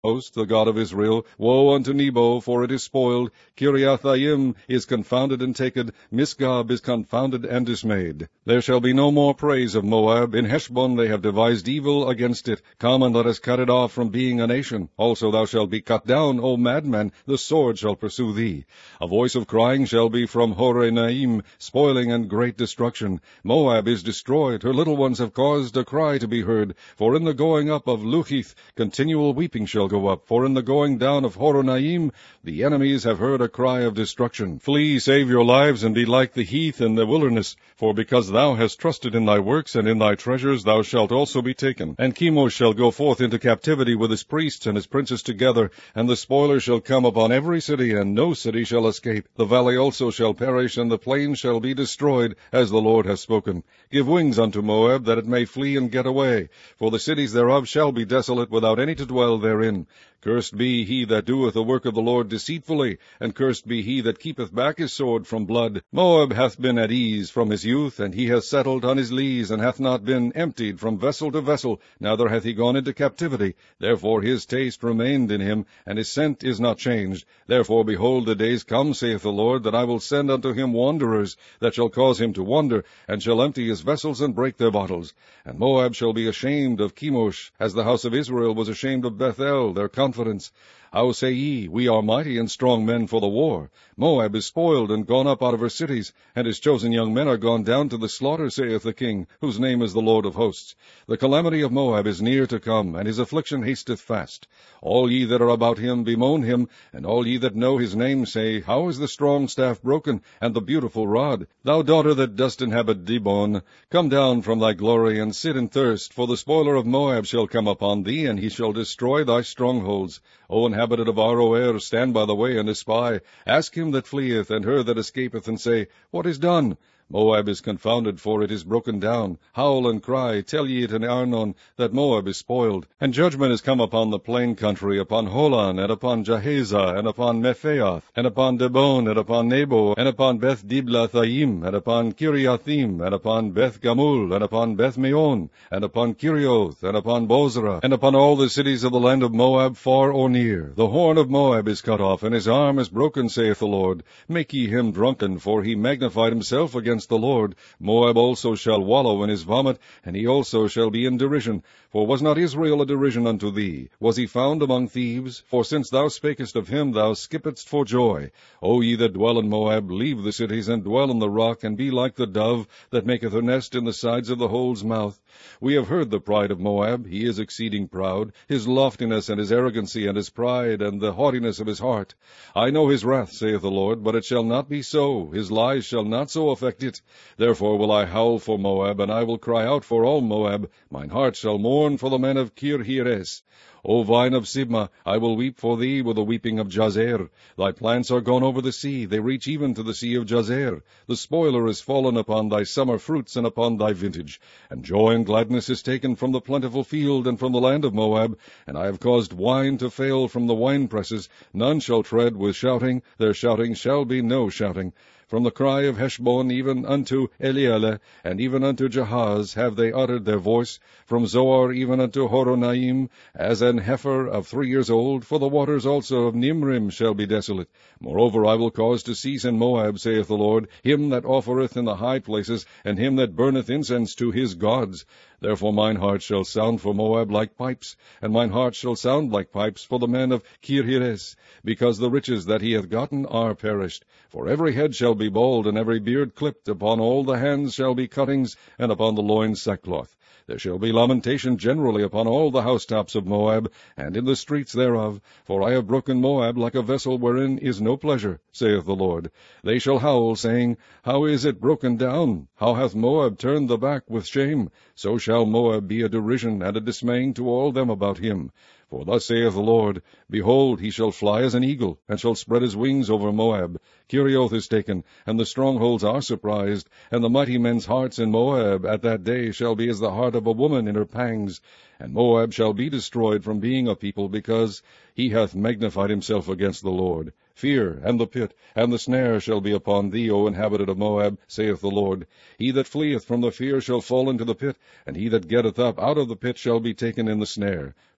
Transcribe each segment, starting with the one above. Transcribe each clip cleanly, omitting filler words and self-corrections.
host, the God of Israel. Woe unto Nebo, for it is spoiled. Kiriathaim is confounded and taken. Misgab is confounded and dismayed. There shall be no more praise of Moab. In Heshbon they have devised evil against it. Come and let us cut it off from being a nation. Also thou shalt be cut down, O madman. The sword shall pursue thee. A voice of crying shall be from Horonaim, spoiling and great destruction. Moab is destroyed. Her little ones have caused a cry to be heard. For in the going up of Luhith, continual weeping shall go up. For in the going down of Horonaim, the enemies have heard a cry of destruction. Flee, save your lives, and be like the heath in the wilderness. For because thou hast trusted in thy works and in thy treasures, thou shalt also be taken. And Chemosh shall go forth into captivity with his priests and his princes together, and the spoiler shall come upon every city, and no city shall escape. The valley also shall perish, and the plain shall be destroyed, as the Lord hath spoken. Give wings unto Moab, that it may flee and get away. For the cities thereof shall be desolate, without any to dwell therein. Cursed be he that doeth the work of the Lord deceitfully, and cursed be he that keepeth back his sword from blood. Moab hath been at ease from his youth, and he hath settled on his lees, and hath not been emptied from vessel to vessel, neither hath he gone into captivity. Therefore his taste remained in him, and his scent is not changed. Therefore, behold, the days come, saith the Lord, that I will send unto him wanderers, that shall cause him to wander, and shall empty his vessels and break their bottles. And Moab shall be ashamed of Chemosh, as the house of Israel was ashamed of Bethel, their confidence. How say ye, we are mighty and strong men for the war? Moab is spoiled and gone up out of her cities, and his chosen young men are gone down to the slaughter, saith the King, whose name is the Lord of hosts. The calamity of Moab is near to come, and his affliction hasteth fast. All ye that are about him bemoan him, and all ye that know his name say, How is the strong staff broken, and the beautiful rod? Thou daughter that dost inhabit Dibon, come down from thy glory, and sit in thirst, for the spoiler of Moab shall come upon thee, and he shall destroy thy strongholds. O inhabitant of Aroer, stand by the way and espy. Ask him that fleeth, and her that escapeth, and say, What is done? Moab is confounded, for it is broken down. Howl and cry, tell ye it in Arnon, that Moab is spoiled. And judgment is come upon the plain country, upon Holon, and upon Jahazah, and upon Mephaath, and upon Dibon, and upon Nebo, and upon Beth Diblathaim, and upon Kiriathim, and upon Beth Gamul, and upon Beth Meon, and upon Kirioth, and upon Bozrah, and upon all the cities of the land of Moab, far or near. The horn of Moab is cut off, and his arm is broken, saith the Lord. Make ye him drunken, for he magnified himself against the Lord. Moab also shall wallow in his vomit, and he also shall be in derision. For was not Israel a derision unto thee? Was he found among thieves? For since thou spakest of him, thou skippedst for joy. O ye that dwell in Moab, leave the cities, and dwell in the rock, and be like the dove that maketh her nest in the sides of the hole's mouth. We have heard the pride of Moab. He is exceeding proud, his loftiness and his arrogancy, and his pride, and the haughtiness of his heart. I know his wrath, saith the Lord, but it shall not be so. His lies shall not so affect it. Therefore will I howl for Moab, and I will cry out for all Moab. Mine heart shall mourn for the men of Kirheres. O vine of Sibmah, I will weep for thee with the weeping of Jazer. Thy plants are gone over the sea, they reach even to the sea of Jazer. The spoiler is fallen upon thy summer fruits and upon thy vintage. And joy and gladness is taken from the plentiful field and from the land of Moab. And I have caused wine to fail from the winepresses. None shall tread with shouting, their shouting shall be no shouting. From the cry of Heshbon even unto Elealeh, and even unto Jahaz, have they uttered their voice, from Zoar even unto Horonaim, as an heifer of 3 years old, for the waters also of Nimrim shall be desolate. Moreover, I will cause to cease in Moab, saith the Lord, him that offereth in the high places, and him that burneth incense to his gods. Therefore mine heart shall sound for Moab like pipes, and mine heart shall sound like pipes for the men of Kirheres, because the riches that he hath gotten are perished. For every head shall be bald, and every beard clipped, upon all the hands shall be cuttings, and upon the loins sackcloth. There shall be lamentation generally upon all the housetops of Moab, and in the streets thereof, for I have broken Moab like a vessel wherein is no pleasure, saith the Lord. They shall howl, saying, How is it broken down? How hath Moab turned the back with shame? So shall Moab be a derision and a dismaying to all them about him. For thus saith the Lord, Behold, he shall fly as an eagle, and shall spread his wings over Moab. Kerioth is taken, and the strongholds are surprised, and the mighty men's hearts in Moab at that day shall be as the heart of a woman in her pangs. And Moab shall be destroyed from being a people, because he hath magnified himself against the Lord. Fear, and the pit, and the snare shall be upon thee, O inhabitant of Moab, saith the Lord. He that fleeth from the fear shall fall into the pit, and he that getteth up out of the pit shall be taken in the snare.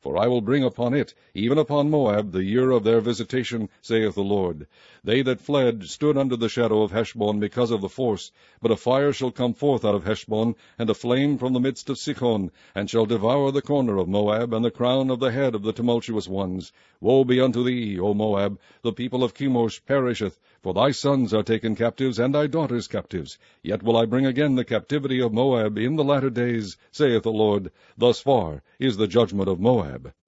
For I will bring upon it, even upon Moab, the year of their visitation, saith the Lord. They that fled stood under the shadow of Heshbon because of the force. But a fire shall come forth out of Heshbon, and a flame from the midst of Sichon, and shall devour the corner of Moab, and the crown of the head of the tumultuous ones. Woe be unto thee, O Moab! The people of Chemosh perisheth, for thy sons are taken captives, and thy daughters captives. Yet will I bring again the captivity of Moab in the latter days, saith the Lord. Thus far is the judgment of Moab.